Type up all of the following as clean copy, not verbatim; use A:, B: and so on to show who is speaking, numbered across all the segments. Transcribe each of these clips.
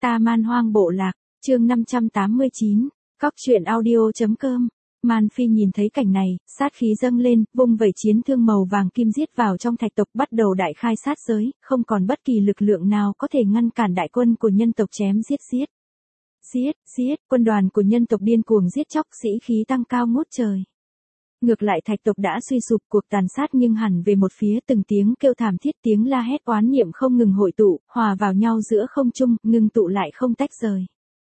A: Ta Man Hoang Bộ Lạc, chương 589, Cóc truyện audio.com. Man Phi nhìn thấy cảnh này, sát khí dâng lên, vung vẩy chiến thương màu vàng kim giết vào trong thạch tộc, bắt đầu đại khai sát giới, không còn bất kỳ lực lượng nào có thể ngăn cản đại quân của nhân tộc chém giết. Giết, quân đoàn của nhân tộc điên cuồng giết chóc, sĩ khí tăng cao ngút trời. Ngược lại thạch tộc đã suy sụp, cuộc tàn sát nghiêng hẳn về một phía, từng tiếng kêu thảm thiết, tiếng la hét oán niệm không ngừng hội tụ, hòa vào nhau giữa không trung, ngưng tụ lại không tách rời.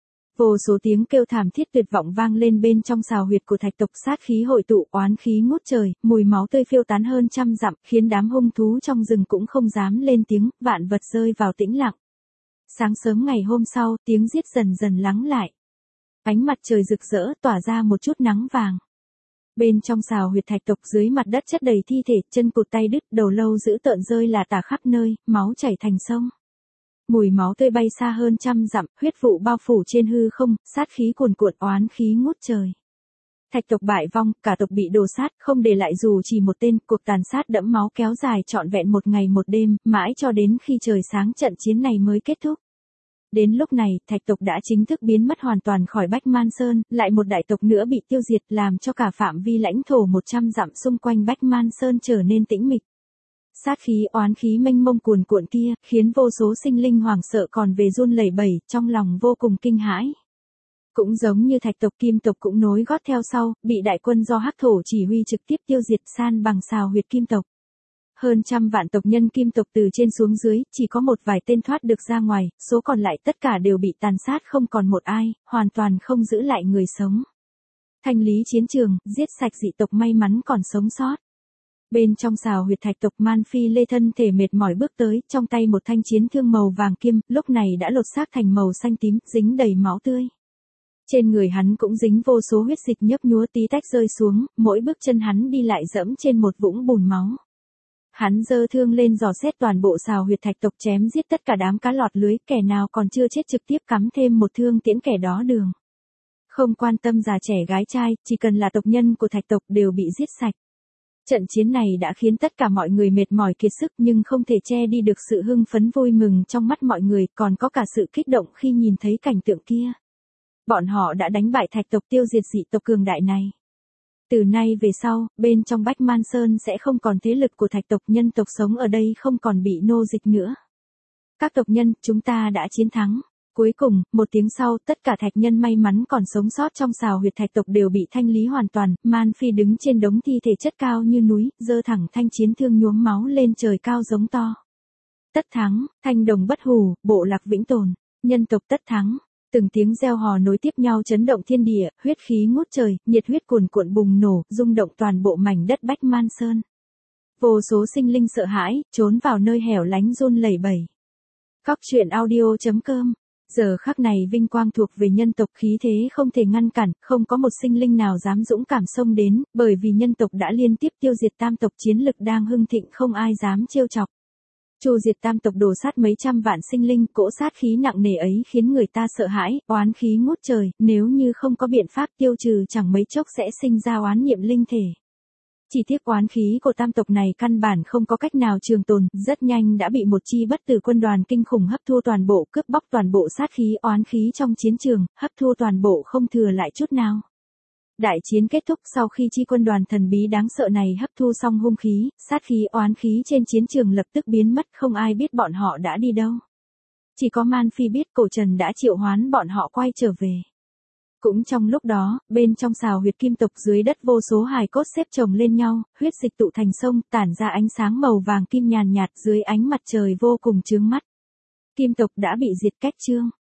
A: Vô số tiếng kêu thảm thiết tuyệt vọng vang lên bên trong xào huyệt của thạch tộc, sát khí hội tụ, oán khí ngút trời, mùi máu tươi phiêu tán hơn trăm dặm, khiến đám hung thú trong rừng cũng không dám lên tiếng, vạn vật rơi vào tĩnh lặng. Sáng sớm ngày hôm sau, tiếng giết dần dần lắng lại. Ánh mặt trời rực rỡ, tỏa ra một chút nắng vàng. Bên trong xào huyệt thạch tộc, dưới mặt đất chất đầy thi thể, chân cụt tay đứt, đầu lâu dữ tợn rơi lả tả khắp nơi, máu chảy thành sông. Mùi máu tươi bay xa hơn trăm dặm, huyết vụ bao phủ trên hư không, sát khí cuồn cuộn, oán khí ngút trời. Thạch tộc bại vong, cả tộc bị đổ sát, không để lại dù chỉ một tên, cuộc tàn sát đẫm máu kéo dài trọn vẹn một ngày một đêm, mãi cho đến khi trời sáng trận chiến này mới kết thúc. Đến lúc này, thạch tộc đã chính thức biến mất hoàn toàn khỏi Bách Man Sơn, lại một đại tộc nữa bị tiêu diệt, làm cho cả phạm vi lãnh thổ 100 dặm xung quanh Bách Man Sơn trở nên tĩnh mịch. Sát khí oán khí mênh mông cuồn cuộn kia, khiến vô số sinh linh hoảng sợ còn về run lẩy bẩy, trong lòng vô cùng kinh hãi. Cũng giống như thạch tộc, kim tộc cũng nối gót theo sau, bị đại quân do Hắc Thổ chỉ huy trực tiếp tiêu diệt, san bằng xào huyệt kim tộc. Hơn trăm vạn tộc nhân kim tộc từ trên xuống dưới, chỉ có một vài tên thoát được ra ngoài, số còn lại tất cả đều bị tàn sát, không còn một ai, hoàn toàn không giữ lại người sống. Thanh lý chiến trường, giết sạch dị tộc may mắn còn sống sót. Bên trong xào huyệt thạch tộc, Man Phi lê thân thể mệt mỏi bước tới, trong tay một thanh chiến thương màu vàng kim, lúc này đã lột xác thành màu xanh tím, dính đầy máu tươi. Trên người hắn cũng dính vô số huyết dịch nhấp nhúa tí tách rơi xuống, mỗi bước chân hắn đi lại dẫm trên một vũng bùn máu. Hắn giơ thương lên dò xét toàn bộ xào huyệt thạch tộc, chém giết tất cả đám cá lọt lưới, kẻ nào còn chưa chết trực tiếp cắm thêm một thương tiễn kẻ đó đường. Không quan tâm già trẻ gái trai, chỉ cần là tộc nhân của thạch tộc đều bị giết sạch. Trận chiến này đã khiến tất cả mọi người mệt mỏi kiệt sức, nhưng không thể che đi được sự hưng phấn vui mừng trong mắt mọi người, còn có cả sự kích động khi nhìn thấy cảnh tượng kia. Bọn họ đã đánh bại thạch tộc, tiêu diệt dị tộc cường đại này. Từ nay về sau, bên trong Bách Man Sơn sẽ không còn thế lực của thạch tộc, nhân tộc sống ở đây không còn bị nô dịch nữa. Các tộc nhân, chúng ta đã chiến thắng. Cuối cùng, một tiếng sau, tất cả thạch nhân may mắn còn sống sót trong xào huyệt thạch tộc đều bị thanh lý hoàn toàn. Man Phi đứng trên đống thi thể chất cao như núi, giơ thẳng thanh chiến thương nhuốm máu lên trời cao giống to. Tất thắng, thanh đồng bất hủ, bộ lạc vĩnh tồn, nhân tộc tất thắng. Từng tiếng reo hò nối tiếp nhau chấn động thiên địa, huyết khí ngút trời, nhiệt huyết cuồn cuộn bùng nổ, rung động toàn bộ mảnh đất Bách Man Sơn. Vô số sinh linh sợ hãi, trốn vào nơi hẻo lánh run lẩy bẩy. Cóc truyện audio.com. Giờ khắc này vinh quang thuộc về nhân tộc, khí thế không thể ngăn cản, không có một sinh linh nào dám dũng cảm xông đến, bởi vì nhân tộc đã liên tiếp tiêu diệt tam tộc, chiến lực đang hưng thịnh, không ai dám trêu chọc. Chu diệt tam tộc, đổ sát mấy trăm vạn sinh linh, cỗ sát khí nặng nề ấy khiến người ta sợ hãi, oán khí ngút trời, nếu như không có biện pháp tiêu trừ chẳng mấy chốc sẽ sinh ra oán niệm linh thể. Chỉ tiếc oán khí của tam tộc này căn bản không có cách nào trường tồn, rất nhanh đã bị một chi bất tử quân đoàn kinh khủng hấp thu toàn bộ, cướp bóc toàn bộ sát khí oán khí trong chiến trường, hấp thu toàn bộ không thừa lại chút nào. Đại chiến kết thúc, sau khi chi quân đoàn thần bí đáng sợ này hấp thu xong hung khí, sát khí oán khí trên chiến trường lập tức biến mất, không ai biết bọn họ đã đi đâu. Chỉ có Man Phi biết Cổ Trần đã triệu hoán bọn họ quay trở về. Cũng trong lúc đó, bên trong xào huyệt kim tộc, dưới đất vô số hài cốt xếp chồng lên nhau, huyết dịch tụ thành sông, tản ra ánh sáng màu vàng kim nhàn nhạt dưới ánh mặt trời vô cùng chướng mắt. Kim tộc đã bị diệt, cách chương.